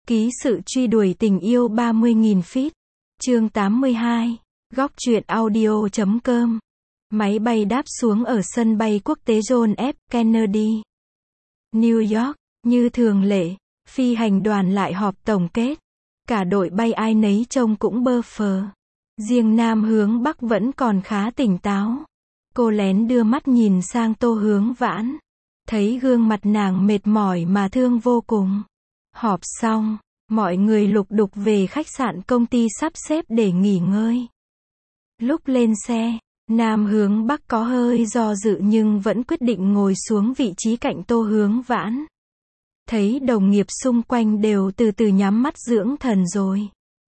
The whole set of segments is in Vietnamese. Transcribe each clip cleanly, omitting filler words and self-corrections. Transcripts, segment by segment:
Ký sự truy đuổi tình yêu 30.000 feet. Chương 82. Góc truyện audio.com. Máy bay đáp xuống ở sân bay quốc tế John F. Kennedy, New York. Như thường lệ, phi hành đoàn lại họp tổng kết. Cả đội bay ai nấy trông cũng bơ phờ. Riêng Nam hướng Bắc vẫn còn khá tỉnh táo. Cô lén đưa mắt nhìn sang Tô Hướng Vãn. Thấy gương mặt nàng mệt mỏi mà thương vô cùng. Họp xong, mọi người lục đục về khách sạn công ty sắp xếp để nghỉ ngơi. Lúc lên xe, Nam hướng Bắc có hơi do dự nhưng vẫn quyết định ngồi xuống vị trí cạnh Tô Hướng Vãn. Thấy đồng nghiệp xung quanh đều từ từ nhắm mắt dưỡng thần rồi.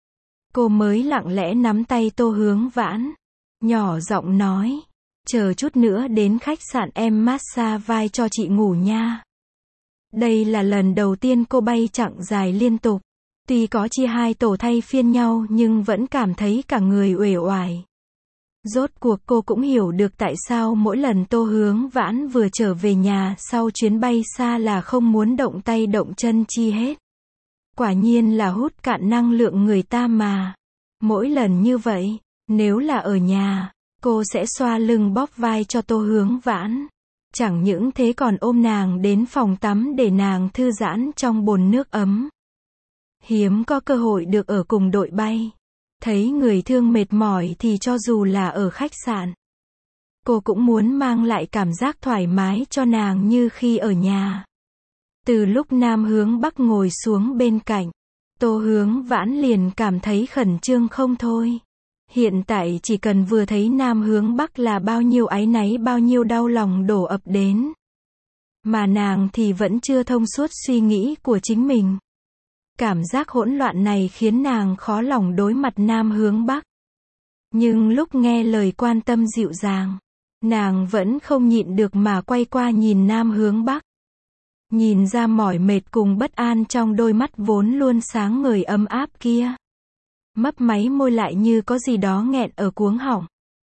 Cô mới lặng lẽ nắm tay Tô Hướng Vãn, nhỏ giọng nói, chờ chút nữa đến khách sạn em massage vai cho chị ngủ nha. Đây là lần đầu tiên cô bay chặng dài liên tục. Tuy có chia hai tổ thay phiên nhau nhưng vẫn cảm thấy cả người uể oải. Rốt cuộc cô cũng hiểu được tại sao mỗi lần Tô Hướng Vãn vừa trở về nhà sau chuyến bay xa là không muốn động tay động chân chi hết. Quả nhiên là hút cạn năng lượng người ta mà. Mỗi lần như vậy, nếu là ở nhà, cô sẽ xoa lưng bóp vai cho Tô Hướng Vãn. Chẳng những thế còn ôm nàng đến phòng tắm để nàng thư giãn trong bồn nước ấm. Hiếm có cơ hội được ở cùng đội bay. Thấy người thương mệt mỏi thì cho dù là ở khách sạn, cô cũng muốn mang lại cảm giác thoải mái cho nàng như khi ở nhà. Từ lúc Nam hướng Bắc ngồi xuống bên cạnh, Tô Hướng Vãn liền cảm thấy khẩn trương không thôi. Hiện tại chỉ cần vừa thấy Nam hướng Bắc là bao nhiêu áy náy bao nhiêu đau lòng đổ ập đến. Mà nàng thì vẫn chưa thông suốt suy nghĩ của chính mình. Cảm giác hỗn loạn này khiến nàng khó lòng đối mặt Nam hướng Bắc. Nhưng lúc nghe lời quan tâm dịu dàng, nàng vẫn không nhịn được mà quay qua nhìn Nam hướng Bắc. Nhìn ra mỏi mệt cùng bất an trong đôi mắt vốn luôn sáng ngời ấm áp kia. Mấp máy môi lại như có gì đó nghẹn ở cuống họng.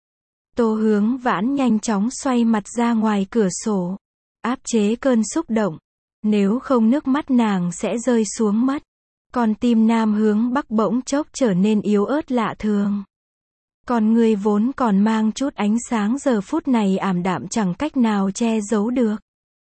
Tô Hướng Vãn nhanh chóng xoay mặt ra ngoài cửa sổ, áp chế cơn xúc động. Nếu không nước mắt nàng sẽ rơi xuống mất. Còn tim Nam hướng Bắc bỗng chốc trở nên yếu ớt lạ thường. Còn người vốn còn mang chút ánh sáng giờ phút này ảm đạm chẳng cách nào che giấu được.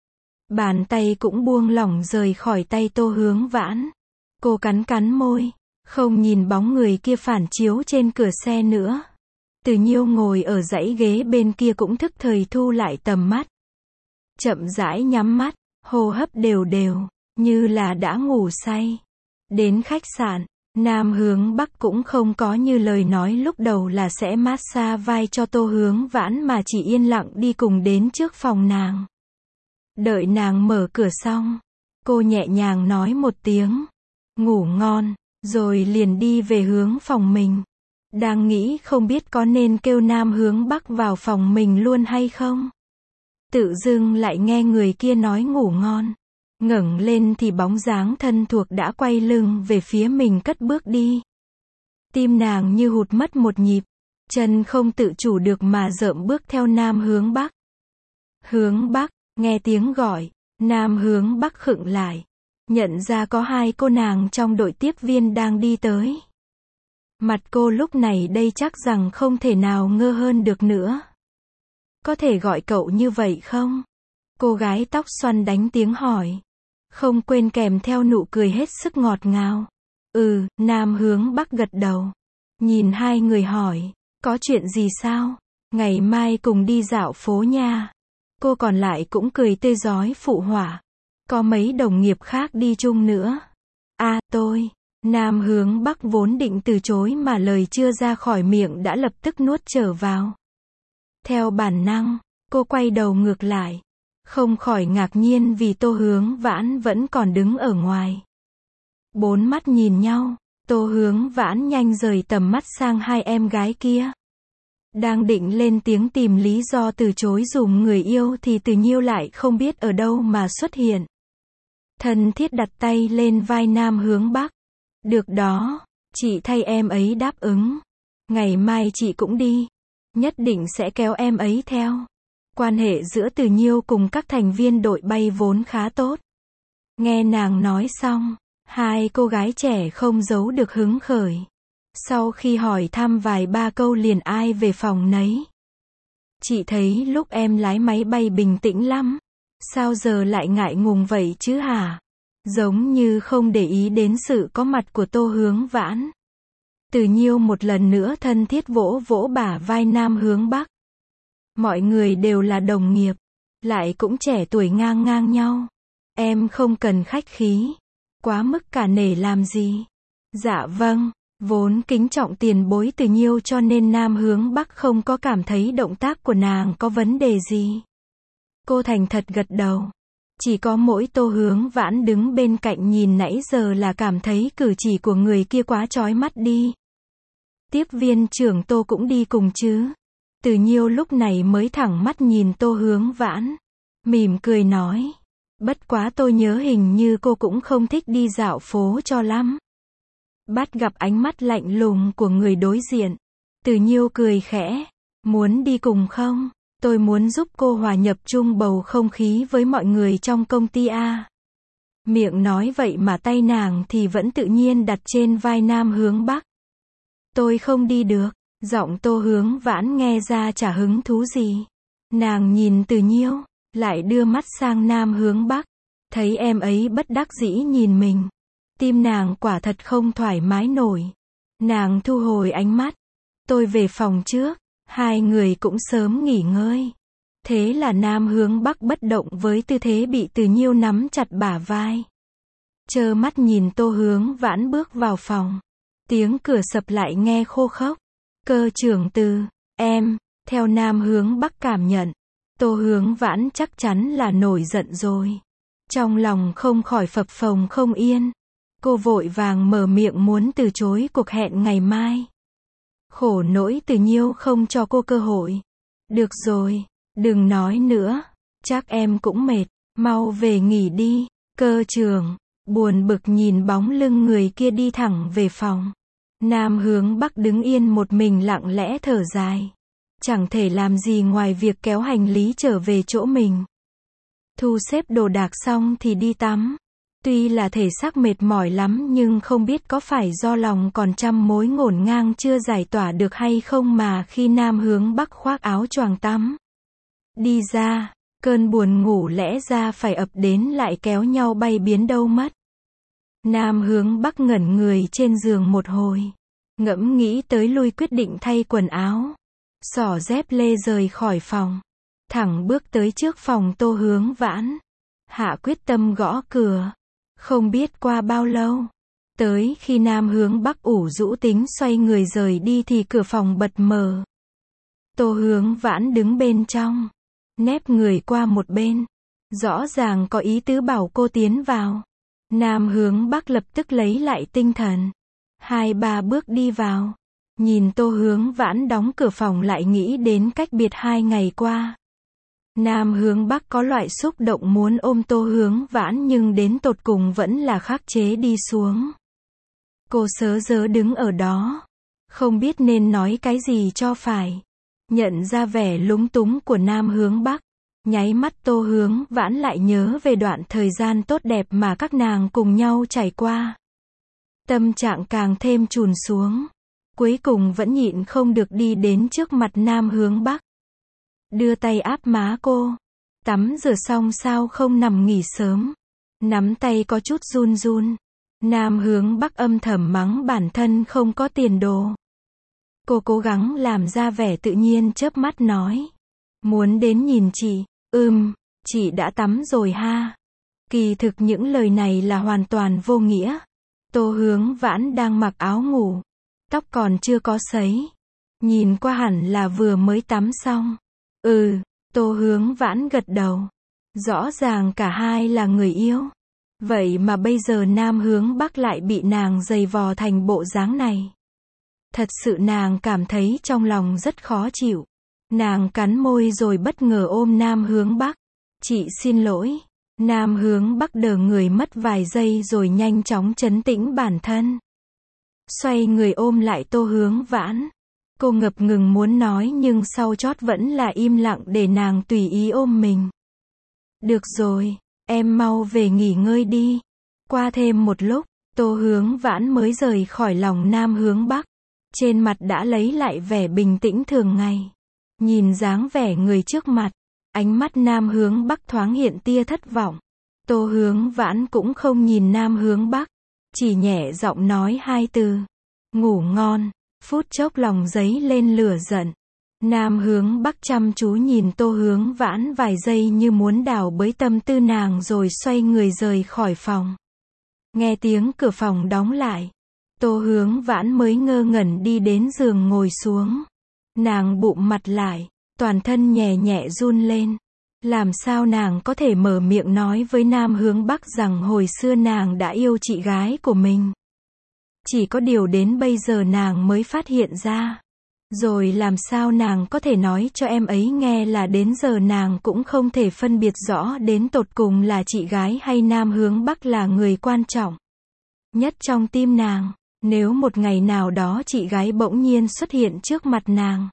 Bàn tay cũng buông lỏng rời khỏi tay Tô Hướng Vãn. Cô cắn cắn môi, không nhìn bóng người kia phản chiếu trên cửa xe nữa. Từ Nhiêu ngồi ở dãy ghế bên kia cũng thức thời thu lại tầm mắt. Chậm rãi nhắm mắt, hô hấp đều đều, như là đã ngủ say. Đến khách sạn, Nam hướng Bắc cũng không có như lời nói lúc đầu là sẽ massage vai cho Tô Hướng Vãn mà chỉ yên lặng đi cùng đến trước phòng nàng. Đợi nàng mở cửa xong, cô nhẹ nhàng nói một tiếng, ngủ ngon, rồi liền đi về hướng phòng mình. Đang nghĩ không biết có nên kêu Nam hướng Bắc vào phòng mình luôn hay không. Tự dưng lại nghe người kia nói ngủ ngon. Ngẩng lên thì bóng dáng thân thuộc đã quay lưng về phía mình cất bước đi. Tim nàng như hụt mất một nhịp, chân không tự chủ được mà rợm bước theo Nam hướng Bắc. Hướng Bắc, nghe tiếng gọi, Nam hướng Bắc khựng lại, nhận ra có hai cô nàng trong đội tiếp viên đang đi tới. Mặt cô lúc này đây chắc rằng không thể nào ngơ hơn được nữa. Có thể gọi cậu như vậy không? Cô gái tóc xoăn đánh tiếng hỏi. Không quên kèm theo nụ cười hết sức ngọt ngào. Nam hướng Bắc gật đầu. Nhìn hai người hỏi, có chuyện gì sao? Ngày mai cùng đi dạo phố nha. Cô còn lại cũng cười tươi rói phụ họa. Có mấy đồng nghiệp khác đi chung nữa. Tôi. Nam hướng Bắc vốn định từ chối mà lời chưa ra khỏi miệng đã lập tức nuốt trở vào. Theo bản năng, cô quay đầu ngược lại. Không khỏi ngạc nhiên vì Tô Hướng Vãn vẫn còn đứng ở ngoài. Bốn mắt nhìn nhau, Tô Hướng Vãn nhanh rời tầm mắt sang hai em gái kia. Đang định lên tiếng tìm lý do từ chối dùm người yêu thì Từ Nhiêu lại không biết ở đâu mà xuất hiện. Thân thiết đặt tay lên vai Nam hướng Bắc. Được đó, chị thay em ấy đáp ứng. Ngày mai chị cũng đi. Nhất định sẽ kéo em ấy theo. Quan hệ giữa Từ Nhiêu cùng các thành viên đội bay vốn khá tốt. Nghe nàng nói xong, Hai cô gái trẻ không giấu được hứng khởi. Sau khi hỏi thăm vài ba câu liền ai về phòng nấy. Chị thấy lúc em lái máy bay bình tĩnh lắm. Sao giờ lại ngại ngùng vậy chứ hả? Giống như không để ý đến sự có mặt của Tô Hướng Vãn. Từ Nhiêu một lần nữa thân thiết vỗ vỗ bả vai Nam Hướng Bắc. Mọi người đều là đồng nghiệp, lại cũng trẻ tuổi ngang ngang nhau. Em không cần khách khí, quá mức cả nể làm gì. Dạ vâng, vốn kính trọng tiền bối Từ Nhiêu cho nên Nam Hướng Bắc không có cảm thấy động tác của nàng có vấn đề gì. Cô thành thật gật đầu. Chỉ có mỗi Tô Hướng Vãn đứng bên cạnh nhìn nãy giờ là cảm thấy cử chỉ của người kia quá chói mắt đi. Tiếp viên trưởng Tô cũng đi cùng chứ. Từ Nhiêu lúc này mới thẳng mắt nhìn Tô Hướng Vãn. Mỉm cười nói. Bất quá tôi nhớ hình như cô cũng không thích đi dạo phố cho lắm. Bắt gặp ánh mắt lạnh lùng của người đối diện. Từ Nhiêu cười khẽ. Muốn đi cùng không? Tôi muốn giúp cô hòa nhập chung bầu không khí với mọi người trong công ty a. Miệng nói vậy mà tay nàng thì vẫn tự nhiên đặt trên vai Nam Hướng Bắc. Tôi không đi được. Giọng Tô Hướng Vãn nghe ra chả hứng thú gì. Nàng nhìn Từ Nhiêu, lại đưa mắt sang Nam Hướng Bắc. Thấy em ấy bất đắc dĩ nhìn mình. Tim nàng quả thật không thoải mái nổi. Nàng thu hồi ánh mắt. Tôi về phòng trước. Hai người cũng sớm nghỉ ngơi. Thế là Nam Hướng Bắc bất động với tư thế bị Từ Nhiêu nắm chặt bả vai. Trơ mắt nhìn Tô Hướng Vãn bước vào phòng. Tiếng cửa sập lại nghe khô khốc. Cơ trưởng Từ, em, theo Nam Hướng Bắc cảm nhận. Tô Hướng Vãn chắc chắn là nổi giận rồi. Trong lòng không khỏi phập phồng không yên. Cô vội vàng mở miệng muốn từ chối cuộc hẹn ngày mai. Khổ nỗi Từ Nhiêu không cho cô cơ hội. Được rồi, đừng nói nữa. Chắc em cũng mệt, mau về nghỉ đi. Cơ trưởng, buồn bực nhìn bóng lưng người kia đi thẳng về phòng. Nam Hướng Bắc đứng yên một mình lặng lẽ thở dài. Chẳng thể làm gì ngoài việc kéo hành lý trở về chỗ mình. Thu xếp đồ đạc xong thì đi tắm. Tuy là thể xác mệt mỏi lắm nhưng không biết có phải do lòng còn trăm mối ngổn ngang chưa giải tỏa được hay không mà khi Nam Hướng Bắc khoác áo choàng tắm. Đi ra, cơn buồn ngủ lẽ ra phải ập đến lại kéo nhau bay biến đâu mất. Nam Hướng Bắc ngẩn người trên giường một hồi. Ngẫm nghĩ tới lui quyết định thay quần áo. Xỏ dép lê rời khỏi phòng. Thẳng bước tới trước phòng Tô Hướng Vãn. Hạ quyết tâm gõ cửa. Không biết qua bao lâu. Tới khi Nam Hướng Bắc ủ rũ tính xoay người rời đi thì cửa phòng bật mở. Tô Hướng Vãn đứng bên trong. Nép người qua một bên. Rõ ràng có ý tứ bảo cô tiến vào. Nam Hướng Bắc lập tức lấy lại tinh thần. 2-3 bước đi vào. Nhìn Tô Hướng Vãn đóng cửa phòng lại nghĩ đến cách biệt 2 ngày qua. Nam Hướng Bắc có loại xúc động muốn ôm Tô Hướng Vãn nhưng đến tột cùng vẫn là khắc chế đi xuống. Cô sớ rớ đứng ở đó. Không biết nên nói cái gì cho phải. Nhận ra vẻ lúng túng của Nam Hướng Bắc. Nháy mắt Tô Hướng Vãn lại nhớ về đoạn thời gian tốt đẹp mà các nàng cùng nhau trải qua. Tâm trạng càng thêm chùn xuống. Cuối cùng vẫn nhịn không được đi đến trước mặt Nam Hướng Bắc. Đưa tay áp má cô. Tắm rửa xong sao không nằm nghỉ sớm. Nắm tay có chút run run. Nam Hướng Bắc âm thầm mắng bản thân không có tiền đồ. Cô cố gắng làm ra vẻ tự nhiên chớp mắt nói. Muốn đến nhìn chị. Chị đã tắm rồi ha. Kỳ thực những lời này là hoàn toàn vô nghĩa. Tô Hướng Vãn đang mặc áo ngủ. Tóc còn chưa có sấy. Nhìn qua hẳn là vừa mới tắm xong. Tô Hướng Vãn gật đầu. Rõ ràng cả hai là người yêu. Vậy mà bây giờ Nam Hướng Bắc lại bị nàng giày vò thành bộ dáng này. Thật sự nàng cảm thấy trong lòng rất khó chịu. Nàng cắn môi rồi bất ngờ ôm Nam Hướng Bắc. Chị xin lỗi. Nam Hướng Bắc đờ người mất vài giây rồi nhanh chóng trấn tĩnh bản thân. Xoay người ôm lại Tô Hướng Vãn. Cô ngập ngừng muốn nói nhưng sau chót vẫn là im lặng để nàng tùy ý ôm mình. Được rồi, em mau về nghỉ ngơi đi. Qua thêm một lúc, Tô Hướng Vãn mới rời khỏi lòng Nam Hướng Bắc. Trên mặt đã lấy lại vẻ bình tĩnh thường ngày. Nhìn dáng vẻ người trước mặt, ánh mắt Nam Hướng Bắc thoáng hiện tia thất vọng. Tô Hướng Vãn cũng không nhìn Nam Hướng Bắc, chỉ nhẹ giọng nói hai từ. Ngủ ngon. Phút chốc lòng dấy lên lửa giận. Nam Hướng Bắc chăm chú nhìn Tô Hướng Vãn vài giây như muốn đào bới tâm tư nàng rồi xoay người rời khỏi phòng. Nghe tiếng cửa phòng đóng lại, Tô Hướng Vãn mới ngơ ngẩn đi đến giường ngồi xuống. Nàng bụm mặt lại, toàn thân nhẹ nhẹ run lên. Làm sao nàng có thể mở miệng nói với Nam Hướng Bắc rằng hồi xưa nàng đã yêu chị gái của mình. Chỉ có điều đến bây giờ nàng mới phát hiện ra. Rồi làm sao nàng có thể nói cho em ấy nghe là đến giờ nàng cũng không thể phân biệt rõ đến tột cùng là chị gái hay Nam Hướng Bắc là người quan trọng nhất trong tim nàng. Nếu một ngày nào đó chị gái bỗng nhiên xuất hiện trước mặt nàng,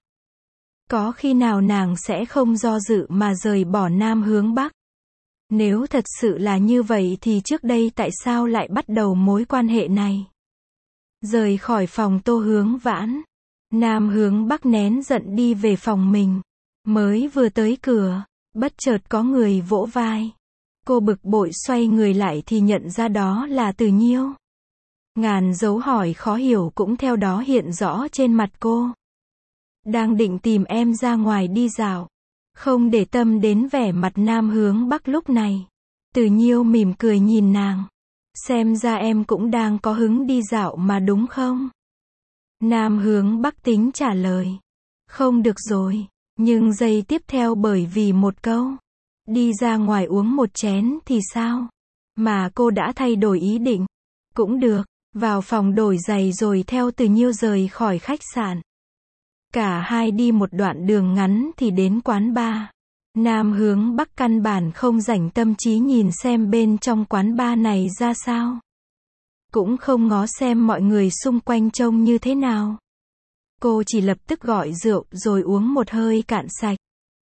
có khi nào nàng sẽ không do dự mà rời bỏ Nam Hướng Bắc? Nếu thật sự là như vậy thì trước đây tại sao lại bắt đầu mối quan hệ này? Rời khỏi phòng Tô Hướng Vãn, Nam Hướng Bắc nén giận đi về phòng mình. Mới vừa tới cửa, bất chợt có người vỗ vai. Cô bực bội xoay người lại thì nhận ra đó là Từ Nhiêu. Ngàn dấu hỏi khó hiểu cũng theo đó hiện rõ trên mặt cô. Đang định tìm em ra ngoài đi dạo, không để tâm đến vẻ mặt Nam Hướng Bắc lúc này. Từ Nhiêu mỉm cười nhìn nàng. Xem ra em cũng đang có hứng đi dạo mà đúng không? Nam Hướng Bắc tính trả lời. Không được rồi. Nhưng giây tiếp theo bởi vì một câu. Đi ra ngoài uống một chén thì sao? Mà cô đã thay đổi ý định. Cũng được. Vào phòng đổi giày rồi theo Từ Nhiêu rời khỏi khách sạn. Cả hai đi một đoạn đường ngắn thì đến quán bar. Nam Hướng Bắc căn bản không rảnh tâm trí nhìn xem bên trong quán bar này ra sao. Cũng không ngó xem mọi người xung quanh trông như thế nào. Cô chỉ lập tức gọi rượu rồi uống một hơi cạn sạch.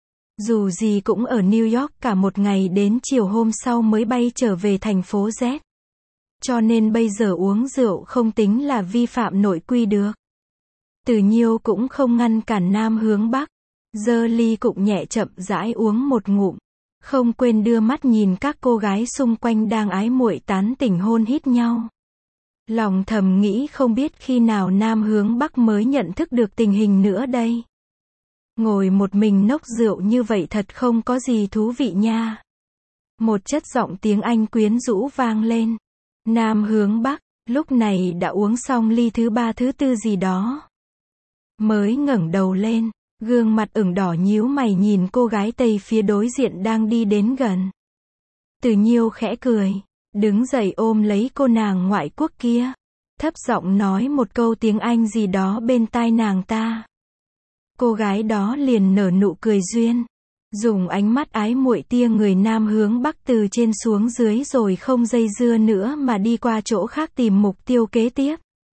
Dù gì cũng ở New York cả một ngày đến chiều hôm sau mới bay trở về thành phố Z. Cho nên bây giờ uống rượu không tính là vi phạm nội quy được. Từ Nhiêu cũng không ngăn cản Nam Hướng Bắc. Giơ ly cũng nhẹ chậm rãi uống một ngụm. Không quên đưa mắt nhìn các cô gái xung quanh đang ái muội tán tỉnh hôn hít nhau. Lòng thầm nghĩ không biết khi nào Nam Hướng Bắc mới nhận thức được tình hình nữa đây. Ngồi một mình nốc rượu như vậy thật không có gì thú vị nha. Một chất giọng tiếng Anh quyến rũ vang lên. Nam Hướng Bắc, lúc này đã uống xong ly thứ ba thứ tư gì đó. Mới ngẩng đầu lên, gương mặt ửng đỏ nhíu mày nhìn cô gái Tây phía đối diện đang đi đến gần. Từ Nhiêu khẽ cười, đứng dậy ôm lấy cô nàng ngoại quốc kia. Thấp giọng nói một câu tiếng Anh gì đó bên tai nàng ta. Cô gái đó liền nở nụ cười duyên. Dùng ánh mắt ái muội tia người Nam Hướng Bắc từ trên xuống dưới rồi không dây dưa nữa mà đi qua chỗ khác tìm mục tiêu kế tiếp.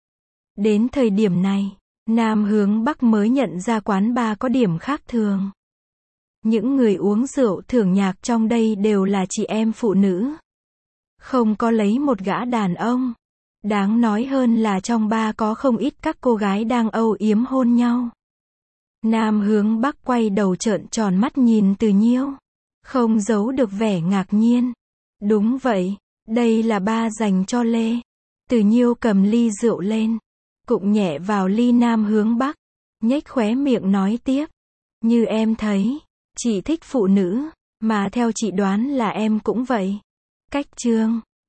Đến thời điểm này, Nam Hướng Bắc mới nhận ra quán bar có điểm khác thường. Những người uống rượu thưởng nhạc trong đây đều là chị em phụ nữ. Không có lấy một gã đàn ông. Đáng nói hơn là trong bar có không ít các cô gái đang âu yếm hôn nhau. Nam Hướng Bắc quay đầu trợn tròn mắt nhìn Từ Nhiêu. Không giấu được vẻ ngạc nhiên. Đúng vậy, đây là bar dành cho Lê. Từ Nhiêu cầm ly rượu lên. Cụng nhẹ vào ly Nam Hướng Bắc. Nhếch khóe miệng nói tiếp. Như em thấy, chị thích phụ nữ, mà theo chị đoán là em cũng vậy. Cách chương